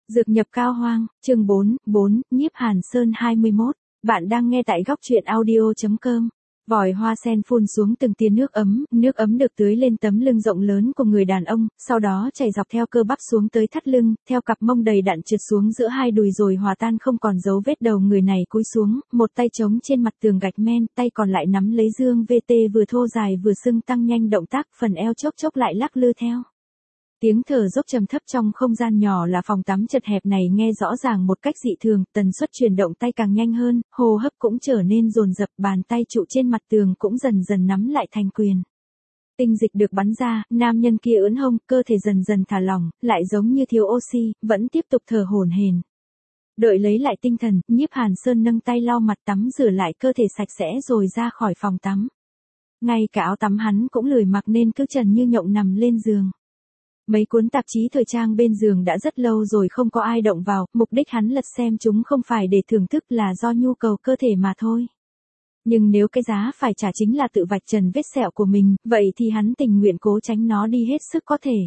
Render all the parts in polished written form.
Dược nhập Cao Hoang, chương 4, Nhiếp Hàn Sơn 21. Bạn đang nghe tại góc truyện audio.com. Vòi hoa sen phun xuống từng tia nước ấm được tưới lên tấm lưng rộng lớn của người đàn ông, sau đó chảy dọc theo cơ bắp xuống tới thắt lưng, theo cặp mông đầy đặn trượt xuống giữa hai đùi rồi hòa tan không còn dấu vết. Đầu người này cúi xuống, một tay chống trên mặt tường gạch men, tay còn lại nắm lấy dương VT vừa thô dài vừa sưng tăng nhanh động tác, phần eo chốc chốc lại lắc lư theo. Tiếng thở dốc trầm thấp trong không gian nhỏ là phòng tắm chật hẹp này nghe rõ ràng một cách dị thường, tần suất chuyển động tay càng nhanh hơn, hô hấp cũng trở nên dồn dập, bàn tay trụ trên mặt tường cũng dần dần nắm lại thành quyền. Tinh dịch được bắn ra, nam nhân kia ưỡn hông, cơ thể dần dần thả lỏng, lại giống như thiếu oxy, vẫn tiếp tục thở hổn hển. Đợi lấy lại tinh thần, Nhiếp Hàn Sơn nâng tay lau mặt tắm rửa lại cơ thể sạch sẽ rồi ra khỏi phòng tắm. Ngay cả áo tắm hắn cũng lười mặc nên cứ trần như nhộng nằm lên giường. Mấy cuốn tạp chí thời trang bên giường đã rất lâu rồi không có ai động vào, mục đích hắn lật xem chúng không phải để thưởng thức là do nhu cầu cơ thể mà thôi. Nhưng nếu cái giá phải trả chính là tự vạch trần vết sẹo của mình, vậy thì hắn tình nguyện cố tránh nó đi hết sức có thể.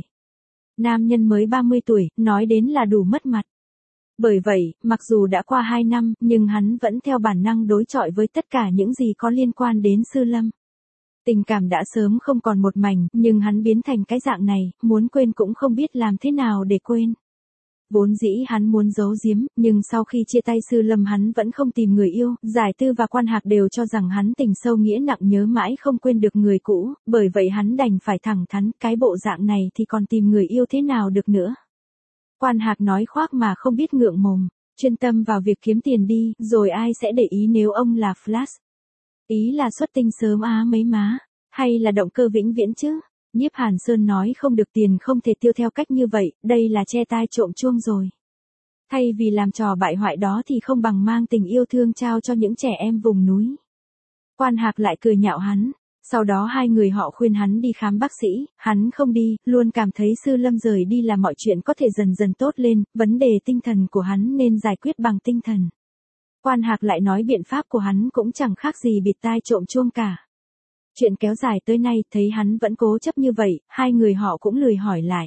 Nam nhân mới 30 tuổi, nói đến là đủ mất mặt. Bởi vậy, mặc dù đã qua 2 năm, nhưng hắn vẫn theo bản năng đối chọi với tất cả những gì có liên quan đến Sư Lâm. Tình cảm đã sớm không còn một mảnh, nhưng hắn biến thành cái dạng này, muốn quên cũng không biết làm thế nào để quên. Vốn dĩ hắn muốn giấu giếm, nhưng sau khi chia tay Sư Lâm hắn vẫn không tìm người yêu, Giải Tư và Quan Hạc đều cho rằng hắn tình sâu nghĩa nặng nhớ mãi không quên được người cũ, bởi vậy hắn đành phải thẳng thắn, cái bộ dạng này thì còn tìm người yêu thế nào được nữa. Quan Hạc nói khoác mà không biết ngượng mồm, chuyên tâm vào việc kiếm tiền đi, rồi ai sẽ để ý nếu ông là Flash. Ý là xuất tinh sớm á mấy má, hay là động cơ vĩnh viễn chứ? Nhiếp Hàn Sơn nói không được, tiền không thể tiêu theo cách như vậy, đây là che tai trộm chuông rồi. Thay vì làm trò bại hoại đó thì không bằng mang tình yêu thương trao cho những trẻ em vùng núi. Quan Hạc lại cười nhạo hắn, sau đó hai người họ khuyên hắn đi khám bác sĩ, hắn không đi, luôn cảm thấy Sư Lâm rời đi là mọi chuyện có thể dần dần tốt lên, vấn đề tinh thần của hắn nên giải quyết bằng tinh thần. Quan Hạc lại nói biện pháp của hắn cũng chẳng khác gì bịt tai trộm chuông cả. Chuyện kéo dài tới nay, thấy hắn vẫn cố chấp như vậy, hai người họ cũng lười hỏi lại.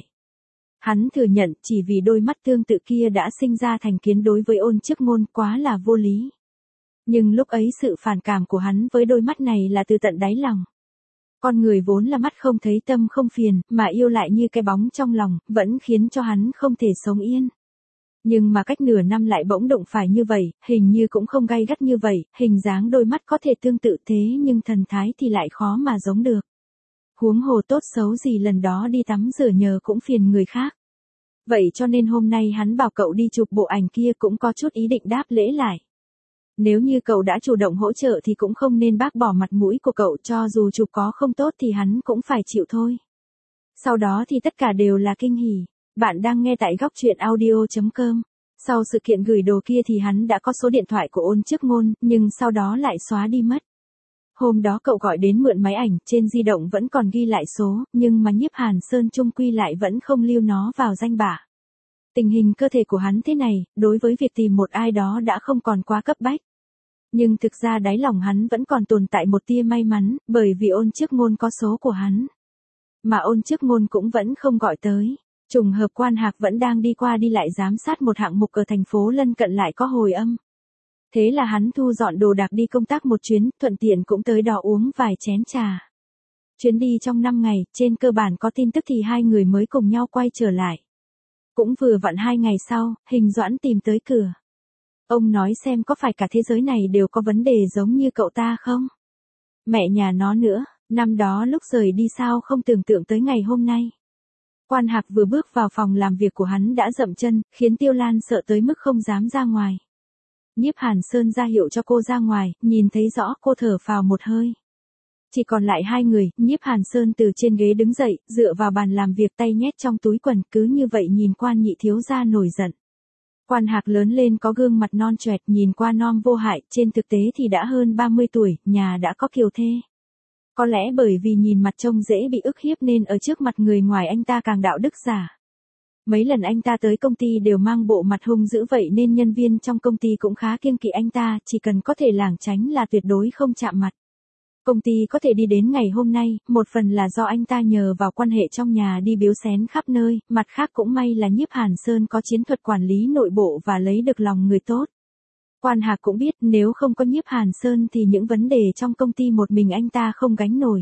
Hắn thừa nhận chỉ vì đôi mắt tương tự kia đã sinh ra thành kiến đối với Ôn Chức Ngôn, quá là vô lý. Nhưng lúc ấy sự phản cảm của hắn với đôi mắt này là từ tận đáy lòng. Con người vốn là mắt không thấy tâm không phiền, mà yêu lại như cái bóng trong lòng, vẫn khiến cho hắn không thể sống yên. Nhưng mà cách nửa năm lại bỗng đụng phải như vậy, hình như cũng không gay gắt như vậy, hình dáng đôi mắt có thể tương tự thế nhưng thần thái thì lại khó mà giống được. Huống hồ tốt xấu gì lần đó đi tắm rửa nhờ cũng phiền người khác. Vậy cho nên hôm nay hắn bảo cậu đi chụp bộ ảnh kia cũng có chút ý định đáp lễ lại. Nếu như cậu đã chủ động hỗ trợ thì cũng không nên bác bỏ mặt mũi của cậu, cho dù chụp có không tốt thì hắn cũng phải chịu thôi. Sau đó thì tất cả đều là kinh hỉ. Bạn đang nghe tại góc truyện audio.com. Sau sự kiện gửi đồ kia thì hắn đã có số điện thoại của Ôn Chức Ngôn, nhưng sau đó lại xóa đi mất. Hôm đó cậu gọi đến mượn máy ảnh, trên di động vẫn còn ghi lại số, nhưng mà Nhiếp Hàn Sơn chung quy lại vẫn không lưu nó vào danh bạ. Tình hình cơ thể của hắn thế này, đối với việc tìm một ai đó đã không còn quá cấp bách. Nhưng thực ra đáy lòng hắn vẫn còn tồn tại một tia may mắn, bởi vì Ôn Chức Ngôn có số của hắn. Mà Ôn Chức Ngôn cũng vẫn không gọi tới. Trùng hợp Quan Hạc vẫn đang đi qua đi lại giám sát một hạng mục ở thành phố lân cận lại có hồi âm. Thế là hắn thu dọn đồ đạc đi công tác một chuyến, thuận tiện cũng tới đó uống vài chén trà. Chuyến đi trong 5 ngày, trên cơ bản có tin tức thì hai người mới cùng nhau quay trở lại. Cũng vừa vặn 2 ngày sau, Hình Doãn tìm tới cửa. Ông nói xem có phải cả thế giới này đều có vấn đề giống như cậu ta không? Mẹ nhà nó nữa, năm đó lúc rời đi sao không tưởng tượng tới ngày hôm nay. Quan Hạc vừa bước vào phòng làm việc của hắn đã dậm chân, khiến Tiêu Lan sợ tới mức không dám ra ngoài. Nhiếp Hàn Sơn ra hiệu cho cô ra ngoài, nhìn thấy rõ cô thở phào một hơi. Chỉ còn lại hai người, Nhiếp Hàn Sơn từ trên ghế đứng dậy, dựa vào bàn làm việc tay nhét trong túi quần, cứ như vậy nhìn Quan nhị thiếu gia nổi giận. Quan Hạc lớn lên có gương mặt non choẹt, nhìn qua non vô hại, trên thực tế thì đã hơn 30 tuổi, nhà đã có kiều thê. Có lẽ bởi vì nhìn mặt trông dễ bị ức hiếp nên ở trước mặt người ngoài anh ta càng đạo đức giả. Mấy lần anh ta tới công ty đều mang bộ mặt hung dữ, vậy nên nhân viên trong công ty cũng khá kiêng kỵ anh ta, chỉ cần có thể lảng tránh là tuyệt đối không chạm mặt. Công ty có thể đi đến ngày hôm nay, một phần là do anh ta nhờ vào quan hệ trong nhà đi biếu xén khắp nơi, mặt khác cũng may là Nhiếp Hàn Sơn có chiến thuật quản lý nội bộ và lấy được lòng người tốt. Quan Hạc cũng biết nếu không có Nhiếp Hàn Sơn thì những vấn đề trong công ty một mình anh ta không gánh nổi.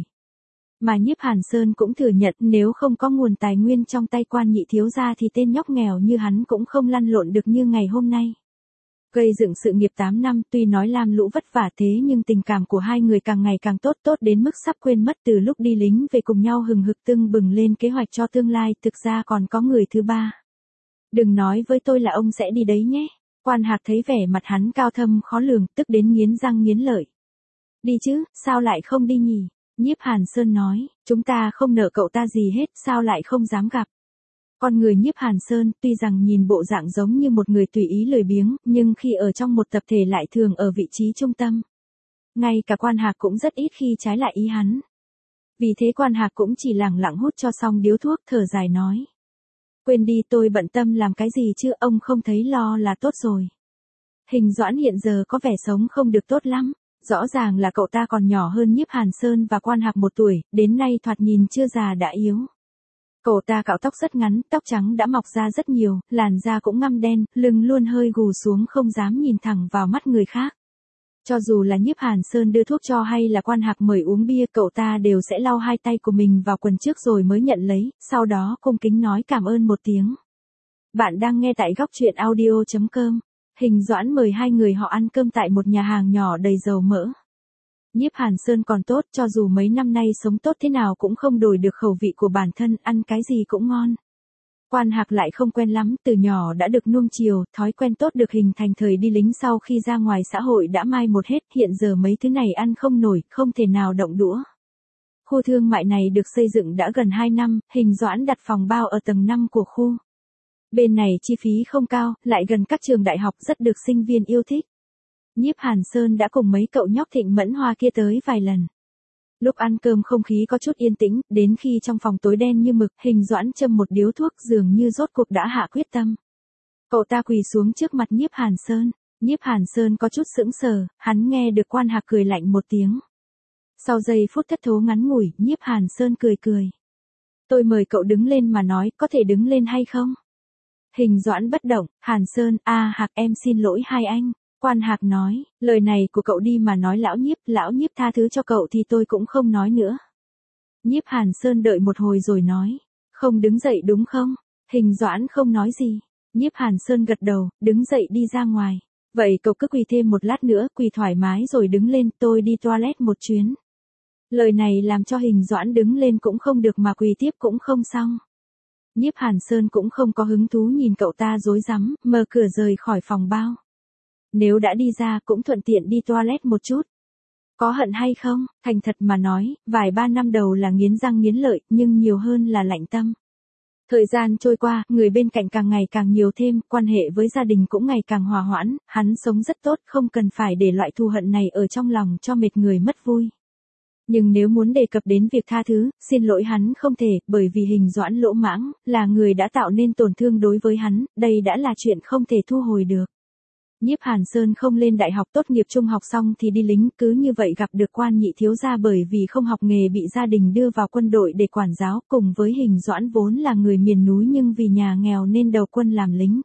Mà Nhiếp Hàn Sơn cũng thừa nhận nếu không có nguồn tài nguyên trong tay Quan nhị thiếu gia thì tên nhóc nghèo như hắn cũng không lăn lộn được như ngày hôm nay. Gây dựng sự nghiệp 8 năm tuy nói lam lũ vất vả thế nhưng tình cảm của hai người càng ngày càng tốt đến mức sắp quên mất từ lúc đi lính về cùng nhau hừng hực tưng bừng lên kế hoạch cho tương lai, thực ra còn có người thứ ba. Đừng nói với tôi là ông sẽ đi đấy nhé. Quan Hạc thấy vẻ mặt hắn cao thâm khó lường, tức đến nghiến răng nghiến lợi. Đi chứ, sao lại không đi nhỉ? Nhiếp Hàn Sơn nói, chúng ta không nợ cậu ta gì hết, sao lại không dám gặp? Con người Nhiếp Hàn Sơn tuy rằng nhìn bộ dạng giống như một người tùy ý lười biếng, nhưng khi ở trong một tập thể lại thường ở vị trí trung tâm. Ngay cả Quan Hạc cũng rất ít khi trái lại ý hắn. Vì thế Quan Hạc cũng chỉ lẳng lặng hút cho xong điếu thuốc, thở dài nói. Quên đi, tôi bận tâm làm cái gì chứ, ông không thấy lo là tốt rồi. Hình Doãn hiện giờ có vẻ sống không được tốt lắm. Rõ ràng là cậu ta còn nhỏ hơn Nhiếp Hàn Sơn và Quan Hạc 1 tuổi, đến nay thoạt nhìn chưa già đã yếu. Cậu ta cạo tóc rất ngắn, tóc trắng đã mọc ra rất nhiều, làn da cũng ngăm đen, lưng luôn hơi gù xuống không dám nhìn thẳng vào mắt người khác. Cho dù là Nhiếp Hàn Sơn đưa thuốc cho hay là Quan Hạc mời uống bia, cậu ta đều sẽ lau hai tay của mình vào quần trước rồi mới nhận lấy, sau đó cung kính nói cảm ơn một tiếng. Bạn đang nghe tại góc truyện audio.com. Hình Doãn mời hai người họ ăn cơm tại một nhà hàng nhỏ đầy dầu mỡ. Nhiếp Hàn Sơn còn tốt, cho dù mấy năm nay sống tốt thế nào cũng không đổi được khẩu vị của bản thân, ăn cái gì cũng ngon. Quan Hạc lại không quen lắm, từ nhỏ đã được nuông chiều, thói quen tốt được hình thành thời đi lính sau khi ra ngoài xã hội đã mai một hết, hiện giờ mấy thứ này ăn không nổi, không thể nào động đũa. Khu thương mại này được xây dựng đã gần 2 năm, Hình Doãn đặt phòng bao ở tầng 5 của khu. Bên này chi phí không cao, lại gần các trường đại học rất được sinh viên yêu thích. Nhiếp Hàn Sơn đã cùng mấy cậu nhóc Thịnh Mẫn Hoa kia tới vài lần. Lúc ăn cơm không khí có chút yên tĩnh, đến khi trong phòng tối đen như mực, Hình Doãn châm một điếu thuốc dường như rốt cuộc đã hạ quyết tâm. Cậu ta quỳ xuống trước mặt Nhiếp Hàn Sơn. Nhiếp Hàn Sơn có chút sững sờ, hắn nghe được Quan Hạc cười lạnh một tiếng. Sau giây phút thất thố ngắn ngủi, Nhiếp Hàn Sơn cười. Tôi mời cậu đứng lên mà nói, có thể đứng lên hay không? Hình Doãn bất động, Hàn Sơn, Hạc em xin lỗi hai anh. Quan Hạc nói, lời này của cậu đi mà nói lão nhiếp tha thứ cho cậu thì tôi cũng không nói nữa. Nhiếp Hàn Sơn đợi một hồi rồi nói, không đứng dậy đúng không? Hình Doãn không nói gì. Nhiếp Hàn Sơn gật đầu, đứng dậy đi ra ngoài. Vậy cậu cứ quỳ thêm một lát nữa, quỳ thoải mái rồi đứng lên, tôi đi toilet một chuyến. Lời này làm cho Hình Doãn đứng lên cũng không được mà quỳ tiếp cũng không xong. Nhiếp Hàn Sơn cũng không có hứng thú nhìn cậu ta rối rắm, mở cửa rời khỏi phòng bao. Nếu đã đi ra cũng thuận tiện đi toilet một chút. Có hận hay không? Thành thật mà nói, vài 3 năm đầu là nghiến răng nghiến lợi, nhưng nhiều hơn là lạnh tâm. Thời gian trôi qua, người bên cạnh càng ngày càng nhiều thêm, quan hệ với gia đình cũng ngày càng hòa hoãn, hắn sống rất tốt, không cần phải để loại thù hận này ở trong lòng cho mệt người mất vui. Nhưng nếu muốn đề cập đến việc tha thứ, xin lỗi hắn không thể, bởi vì Hình Doãn lỗ mãng, là người đã tạo nên tổn thương đối với hắn, đây đã là chuyện không thể thu hồi được. Nhiếp Hàn Sơn không lên đại học, tốt nghiệp trung học xong thì đi lính, cứ như vậy gặp được Quan nhị thiếu gia bởi vì không học nghề bị gia đình đưa vào quân đội để quản giáo, cùng với Hình Doãn vốn là người miền núi nhưng vì nhà nghèo nên đầu quân làm lính.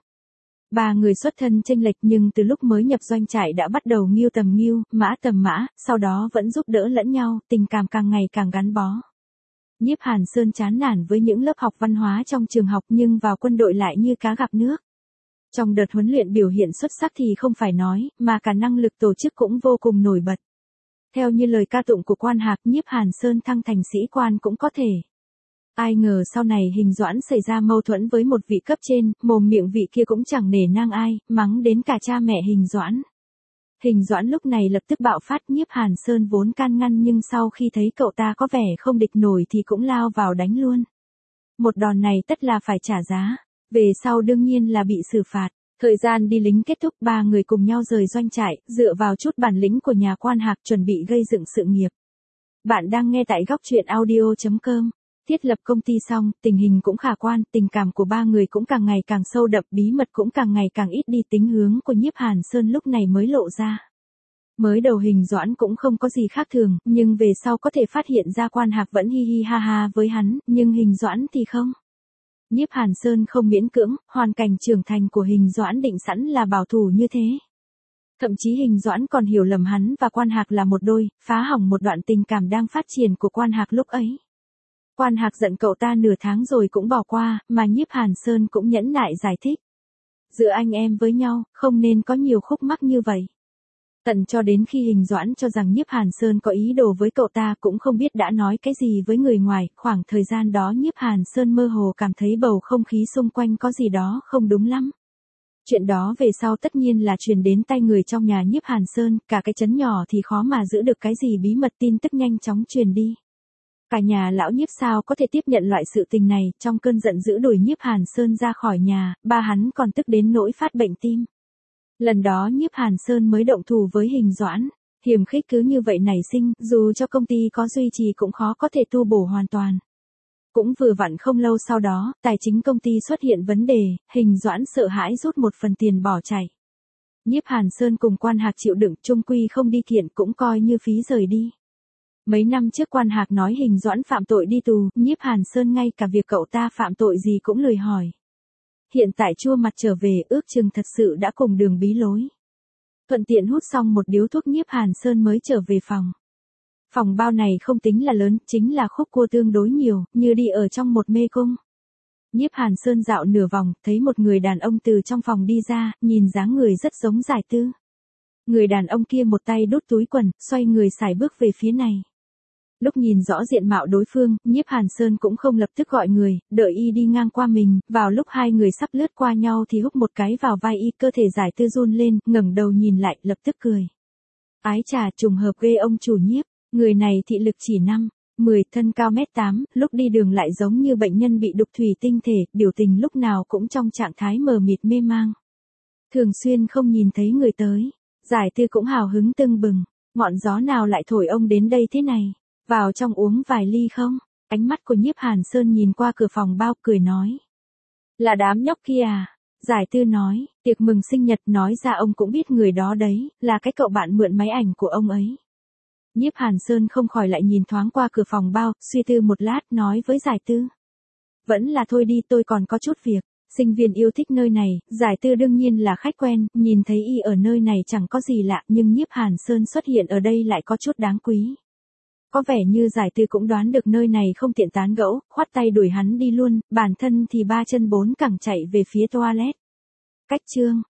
Ba người xuất thân chênh lệch nhưng từ lúc mới nhập doanh trại đã bắt đầu nghiêu tầm nghiêu, mã tầm mã, sau đó vẫn giúp đỡ lẫn nhau, tình cảm càng ngày càng gắn bó. Nhiếp Hàn Sơn chán nản với những lớp học văn hóa trong trường học nhưng vào quân đội lại như cá gặp nước. Trong đợt huấn luyện biểu hiện xuất sắc thì không phải nói, mà cả năng lực tổ chức cũng vô cùng nổi bật. Theo như lời ca tụng của Quan Hạc, Nhiếp Hàn Sơn thăng thành sĩ quan cũng có thể. Ai ngờ sau này Hình Doãn xảy ra mâu thuẫn với một vị cấp trên, mồm miệng vị kia cũng chẳng nể nang ai, mắng đến cả cha mẹ Hình Doãn. Hình Doãn lúc này lập tức bạo phát, Nhiếp Hàn Sơn vốn can ngăn nhưng sau khi thấy cậu ta có vẻ không địch nổi thì cũng lao vào đánh luôn. Một đòn này tất là phải trả giá, về sau đương nhiên là bị xử phạt. Thời gian đi lính kết thúc, ba người cùng nhau rời doanh trại, dựa vào chút bản lĩnh của nhà Quan Hạc chuẩn bị gây dựng sự nghiệp. Bạn đang nghe tại góc truyện audio.com. Thiết lập công ty xong, tình hình cũng khả quan, tình cảm của ba người cũng càng ngày càng sâu đậm, bí mật cũng càng ngày càng ít đi, tính hướng của Nhiếp Hàn Sơn lúc này mới lộ ra. Mới đầu Hình Doãn cũng không có gì khác thường, nhưng về sau có thể phát hiện ra Quan Hạc vẫn hi hi ha ha với hắn, nhưng Hình Doãn thì không. Nhiếp Hàn Sơn không miễn cưỡng, hoàn cảnh trưởng thành của Hình Doãn định sẵn là bảo thủ như thế. Thậm chí Hình Doãn còn hiểu lầm hắn và Quan Hạc là một đôi, phá hỏng một đoạn tình cảm đang phát triển của Quan Hạc lúc ấy. Quan Hạc giận cậu ta nửa tháng rồi cũng bỏ qua, mà Nhiếp Hàn Sơn cũng nhẫn nại giải thích. Giữa anh em với nhau, không nên có nhiều khúc mắc như vậy. Tận cho đến khi Hình Doãn cho rằng Nhiếp Hàn Sơn có ý đồ với cậu ta cũng không biết đã nói cái gì với người ngoài, khoảng thời gian đó Nhiếp Hàn Sơn mơ hồ cảm thấy bầu không khí xung quanh có gì đó không đúng lắm. Chuyện đó về sau tất nhiên là truyền đến tay người trong nhà Nhiếp Hàn Sơn, cả cái trấn nhỏ thì khó mà giữ được cái gì bí mật, tin tức nhanh chóng truyền đi. Cả nhà lão Nhiếp sao có thể tiếp nhận loại sự tình này, trong cơn giận dữ đuổi Nhiếp Hàn Sơn ra khỏi nhà, ba hắn còn tức đến nỗi phát bệnh tim. Lần đó Nhiếp Hàn Sơn mới động thủ với Hình Doãn, hiềm khích cứ như vậy nảy sinh, dù cho công ty có duy trì cũng khó có thể tu bổ hoàn toàn. Cũng vừa vặn không lâu sau đó, tài chính công ty xuất hiện vấn đề, Hình Doãn sợ hãi rút một phần tiền bỏ chạy. Nhiếp Hàn Sơn cùng Quan Hạc chịu đựng, chung quy không đi kiện cũng coi như phí rời đi. Mấy năm trước Quan Hạc nói Hình Doãn phạm tội đi tù, Nhiếp Hàn Sơn ngay cả việc cậu ta phạm tội gì cũng lười hỏi. Hiện tại chua mặt trở về, ước chừng thật sự đã cùng đường bí lối. Thuận tiện hút xong một điếu thuốc, Nhiếp Hàn Sơn mới trở về phòng. Phòng bao này không tính là lớn, chính là khúc cua tương đối nhiều, như đi ở trong một mê cung. Nhiếp Hàn Sơn dạo nửa vòng, thấy một người đàn ông từ trong phòng đi ra, nhìn dáng người rất giống Giải Tư. Người đàn ông kia một tay đút túi quần, xoay người sải bước về phía này. Lúc nhìn rõ diện mạo đối phương, Nhiếp Hàn Sơn cũng không lập tức gọi người, đợi y đi ngang qua mình, vào lúc hai người sắp lướt qua nhau thì húc một cái vào vai y, cơ thể Giải Tư run lên, ngẩng đầu nhìn lại, lập tức cười. Ái chà, trùng hợp ghê ông chủ Nhiếp, người này thị lực chỉ 5, 10, thân cao 1m8, lúc đi đường lại giống như bệnh nhân bị đục thủy tinh thể, biểu tình lúc nào cũng trong trạng thái mờ mịt mê mang. Thường xuyên không nhìn thấy người tới, Giải Tư cũng hào hứng tưng bừng, ngọn gió nào lại thổi ông đến đây thế này? Vào trong uống vài ly không? Ánh mắt của Nhiếp Hàn Sơn nhìn qua cửa phòng bao, cười nói. Là đám nhóc kia à? Giải Tư nói, tiệc mừng sinh nhật, nói ra ông cũng biết người đó đấy, là cái cậu bạn mượn máy ảnh của ông ấy. Nhiếp Hàn Sơn không khỏi lại nhìn thoáng qua cửa phòng bao, suy tư một lát, nói với Giải Tư. Vẫn là thôi đi, tôi còn có chút việc. Sinh viên yêu thích nơi này, Giải Tư đương nhiên là khách quen, nhìn thấy y ở nơi này chẳng có gì lạ, nhưng Nhiếp Hàn Sơn xuất hiện ở đây lại có chút đáng quý. Có vẻ như Giải Tư cũng đoán được nơi này không tiện tán gẫu, khoát tay đuổi hắn đi luôn, bản thân thì ba chân bốn cẳng chạy về phía toilet. Cách chương